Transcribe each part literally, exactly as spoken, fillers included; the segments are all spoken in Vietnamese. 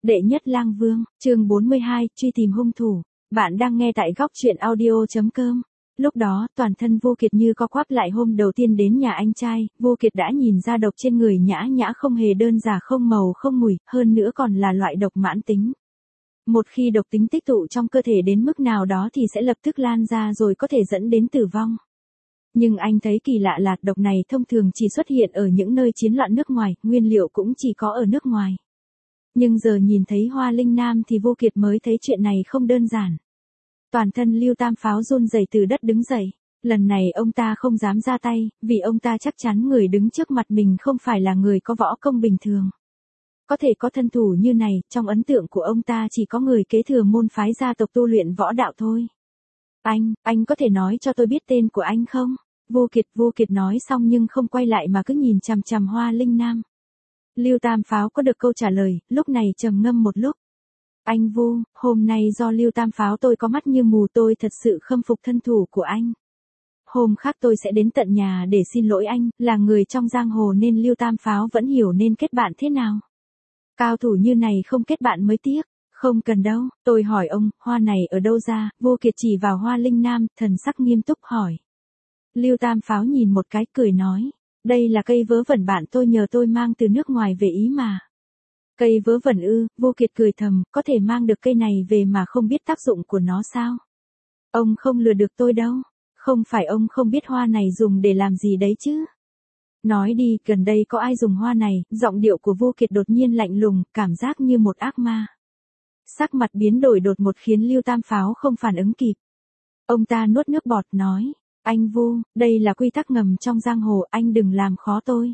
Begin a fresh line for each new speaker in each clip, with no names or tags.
Đệ nhất lang vương, chương bốn mươi hai, truy tìm hung thủ. Bạn đang nghe tại góc truyện audio chấm com. Lúc đó, toàn thân Vô Kiệt như co quắp lại hôm đầu tiên đến nhà anh trai, Vô Kiệt đã nhìn ra độc trên người Nhã Nhã không hề đơn giản, không màu không mùi, hơn nữa còn là loại độc mãn tính. Một khi độc tính tích tụ trong cơ thể đến mức nào đó thì sẽ lập tức lan ra rồi có thể dẫn đến tử vong. Nhưng anh thấy kỳ lạ là độc này thông thường chỉ xuất hiện ở những nơi chiến loạn nước ngoài, nguyên liệu cũng chỉ có ở nước ngoài. Nhưng giờ nhìn thấy Hoa Linh Nam thì Vô Kiệt mới thấy chuyện này không đơn giản. Toàn thân Lưu Tam Pháo run rẩy từ đất đứng dậy. Lần này ông ta không dám ra tay, vì ông ta chắc chắn người đứng trước mặt mình không phải là người có võ công bình thường. Có thể có thân thủ như này, trong ấn tượng của ông ta chỉ có người kế thừa môn phái gia tộc tu luyện võ đạo thôi. Anh, anh có thể nói cho tôi biết tên của anh không? Vô Kiệt, Vô Kiệt nói xong nhưng không quay lại mà cứ nhìn chằm chằm Hoa Linh Nam. Lưu Tam Pháo có được câu trả lời, lúc này trầm ngâm một lúc. Anh Vu, hôm nay do Lưu Tam Pháo tôi có mắt như mù, tôi thật sự khâm phục thân thủ của anh. Hôm khác tôi sẽ đến tận nhà để xin lỗi anh, là người trong giang hồ nên Lưu Tam Pháo vẫn hiểu nên kết bạn thế nào. Cao thủ như này không kết bạn mới tiếc. Không cần đâu, tôi hỏi ông, hoa này ở đâu ra? Vô Kiệt chỉ vào Hoa Linh Nam, thần sắc nghiêm túc hỏi. Lưu Tam Pháo nhìn một cái cười nói. Đây là cây vớ vẩn bạn tôi nhờ tôi mang từ nước ngoài về ý mà. Cây vớ vẩn ư? Vô Kiệt cười thầm, có thể mang được cây này về mà không biết tác dụng của nó sao? Ông không lừa được tôi đâu. Không phải ông không biết hoa này dùng để làm gì đấy chứ? Nói đi, gần đây có ai dùng hoa này? Giọng điệu của Vô Kiệt đột nhiên lạnh lùng, cảm giác như một ác ma. Sắc mặt biến đổi đột ngột khiến Lưu Tam Pháo không phản ứng kịp. Ông ta nuốt nước bọt nói. Anh Vu, đây là quy tắc ngầm trong giang hồ, anh đừng làm khó tôi.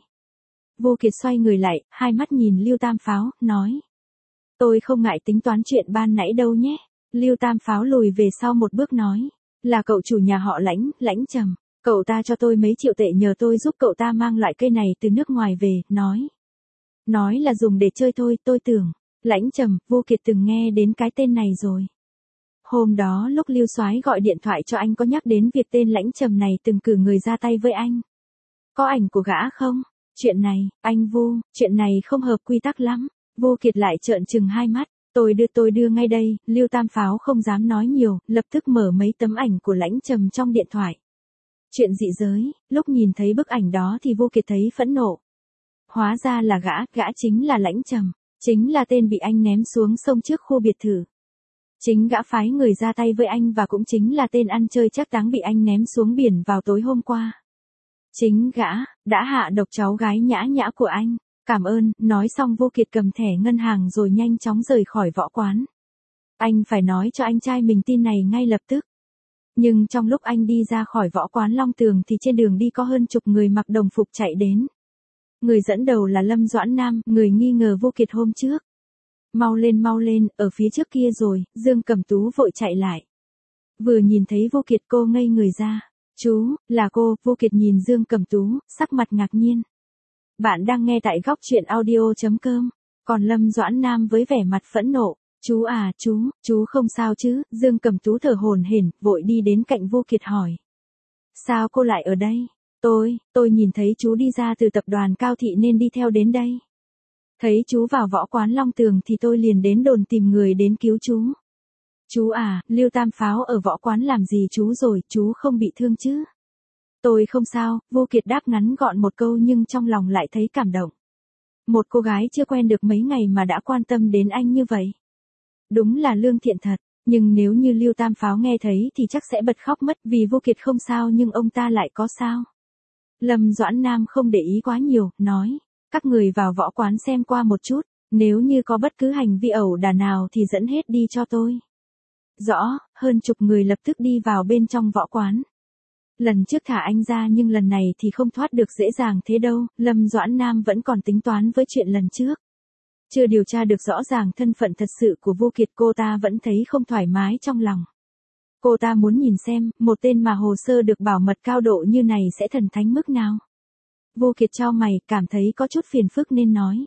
Vô Kiệt xoay người lại, hai mắt nhìn Lưu Tam Pháo, nói. Tôi không ngại tính toán chuyện ban nãy đâu nhé. Lưu Tam Pháo lùi về sau một bước nói. Là cậu chủ nhà họ Lãnh, Lãnh Trầm. Cậu ta cho tôi mấy triệu tệ nhờ tôi giúp cậu ta mang loại cây này từ nước ngoài về, nói. Nói là dùng để chơi thôi, tôi tưởng. Lãnh Trầm, Vô Kiệt từng nghe đến cái tên này rồi. Hôm đó lúc Lưu Soái gọi điện thoại cho anh có nhắc đến việc tên Lãnh Trầm này từng cử người ra tay với anh. Có ảnh của gã không? Chuyện này, anh Vu, chuyện này không hợp quy tắc lắm. Vô Kiệt lại trợn trừng hai mắt. Tôi đưa tôi đưa ngay đây. Lưu Tam Pháo không dám nói nhiều, lập tức mở mấy tấm ảnh của Lãnh Trầm trong điện thoại. Chuyện dị giới, lúc nhìn thấy bức ảnh đó thì Vô Kiệt thấy phẫn nộ. Hóa ra là gã, gã chính là Lãnh Trầm. Chính là tên bị anh ném xuống sông trước khu biệt thự. Chính gã phái người ra tay với anh và cũng chính là tên ăn chơi chắc táng bị anh ném xuống biển vào tối hôm qua. Chính gã, đã hạ độc cháu gái Nhã Nhã của anh. Cảm ơn, nói xong Vô Kiệt cầm thẻ ngân hàng rồi nhanh chóng rời khỏi võ quán. Anh phải nói cho anh trai mình tin này ngay lập tức. Nhưng trong lúc anh đi ra khỏi võ quán Long Tường thì trên đường đi có hơn chục người mặc đồng phục chạy đến. Người dẫn đầu là Lâm Doãn Nam, người nghi ngờ Vô Kiệt hôm trước. Mau lên mau lên, ở phía trước kia rồi, Dương Cẩm Tú vội chạy lại. Vừa nhìn thấy Vô Kiệt cô ngây người ra. Chú, là cô, Vô Kiệt nhìn Dương Cẩm Tú, sắc mặt ngạc nhiên. Bạn đang nghe tại góc truyện audio chấm com. Còn Lâm Doãn Nam với vẻ mặt phẫn nộ. Chú à, chú, chú không sao chứ? Dương Cẩm Tú thở hổn hển, vội đi đến cạnh Vô Kiệt hỏi. Sao cô lại ở đây? Tôi, tôi nhìn thấy chú đi ra từ tập đoàn Cao Thị nên đi theo đến đây. Thấy chú vào võ quán Long Tường thì tôi liền đến đồn tìm người đến cứu chú. Chú à, Lưu Tam Pháo ở võ quán làm gì chú rồi, chú không bị thương chứ? Tôi không sao, Vô Kiệt đáp ngắn gọn một câu nhưng trong lòng lại thấy cảm động. Một cô gái chưa quen được mấy ngày mà đã quan tâm đến anh như vậy. Đúng là lương thiện thật, nhưng nếu như Lưu Tam Pháo nghe thấy thì chắc sẽ bật khóc mất vì Vô Kiệt không sao nhưng ông ta lại có sao. Lâm Doãn Nam không để ý quá nhiều, nói. Các người vào võ quán xem qua một chút, nếu như có bất cứ hành vi ẩu đả nào thì dẫn hết đi cho tôi. Rõ, hơn chục người lập tức đi vào bên trong võ quán. Lần trước thả anh ra nhưng lần này thì không thoát được dễ dàng thế đâu, Lâm Doãn Nam vẫn còn tính toán với chuyện lần trước. Chưa điều tra được rõ ràng thân phận thật sự của Vô Kiệt, cô ta vẫn thấy không thoải mái trong lòng. Cô ta muốn nhìn xem, một tên mà hồ sơ được bảo mật cao độ như này sẽ thần thánh mức nào. Vô Kiệt chau mày, cảm thấy có chút phiền phức nên nói.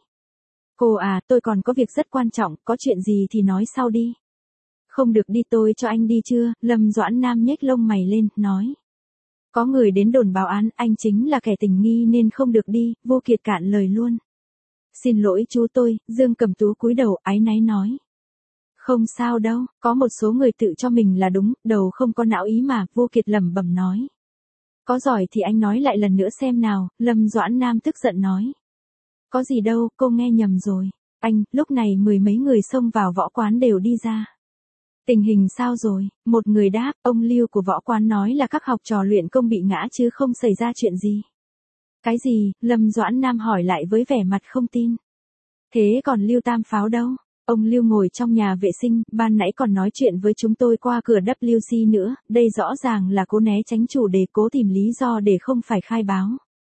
Cô à, tôi còn có việc rất quan trọng, có chuyện gì thì nói sau đi. Không được đi, tôi cho anh đi chưa? Lâm Doãn Nam nhếch lông mày lên, nói. Có người đến đồn báo án, anh chính là kẻ tình nghi nên không được đi, Vô Kiệt cạn lời luôn. Xin lỗi chú tôi, Dương Cẩm Tú cúi đầu áy náy nói. Không sao đâu, có một số người tự cho mình là đúng, đầu không có não ý mà, Vô Kiệt lẩm bẩm nói. Có giỏi thì anh nói lại lần nữa xem nào, Lâm Doãn Nam tức giận nói. Có gì đâu, cô nghe nhầm rồi. Anh, lúc này mười mấy người xông vào võ quán đều đi ra. Tình hình sao rồi? Một người đáp, ông Lưu của võ quán nói là các học trò luyện công bị ngã chứ không xảy ra chuyện gì. Cái gì? Lâm Doãn Nam hỏi lại với vẻ mặt không tin. Thế còn Lưu Tam Pháo đâu? Ông Lưu ngồi trong nhà vệ sinh, ban nãy còn nói chuyện với chúng tôi qua cửa W C nữa, đây rõ ràng là cố né tránh chủ đề, cố tìm lý do để không phải khai báo.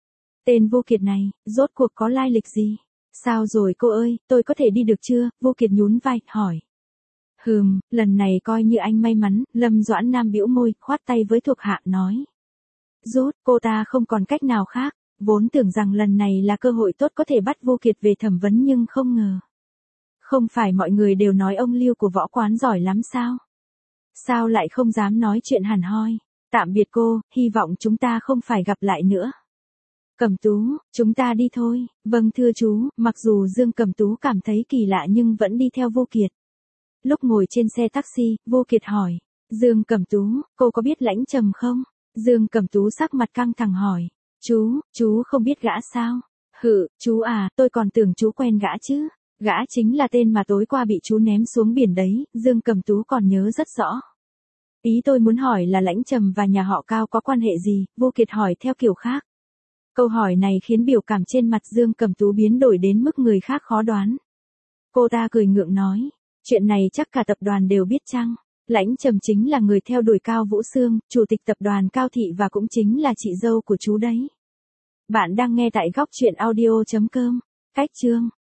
Tên Vô Kiệt này, rốt cuộc có lai lịch gì? Sao rồi cô ơi, tôi có thể đi được chưa? Vô Kiệt nhún vai, hỏi. Hừm, lần này coi như anh may mắn, Lâm Doãn Nam bĩu môi, khoát tay với thuộc hạ nói. Rốt, cô ta không còn cách nào khác, vốn tưởng rằng lần này là cơ hội tốt có thể bắt Vô Kiệt về thẩm vấn nhưng không ngờ. Không phải mọi người đều nói ông Lưu của võ quán giỏi lắm sao? Sao lại không dám nói chuyện hẳn hoi? Tạm biệt cô, hy vọng chúng ta không phải gặp lại nữa. Cẩm Tú, chúng ta đi thôi. Vâng thưa chú, mặc dù Dương Cẩm Tú cảm thấy kỳ lạ nhưng vẫn đi theo Vô Kiệt. Lúc ngồi trên xe taxi, Vô Kiệt hỏi. Dương Cẩm Tú, cô có biết Lãnh Trầm không? Dương Cẩm Tú sắc mặt căng thẳng hỏi. Chú, chú không biết gã sao? Hự, chú à, tôi còn tưởng chú quen gã chứ. Gã chính là tên mà tối qua bị chú ném xuống biển đấy, Dương Cẩm Tú còn nhớ rất rõ. Ý tôi muốn hỏi là Lãnh Trầm và nhà họ Cao có quan hệ gì? Vô Kiệt hỏi theo kiểu khác. Câu hỏi này khiến biểu cảm trên mặt Dương Cẩm Tú biến đổi đến mức người khác khó đoán. Cô ta cười ngượng nói, chuyện này chắc cả tập đoàn đều biết chăng? Lãnh Trầm chính là người theo đuổi Cao Vũ Sương, chủ tịch tập đoàn Cao Thị và cũng chính là chị dâu của chú đấy. Bạn đang nghe tại góc truyện audio chấm com. Cách chương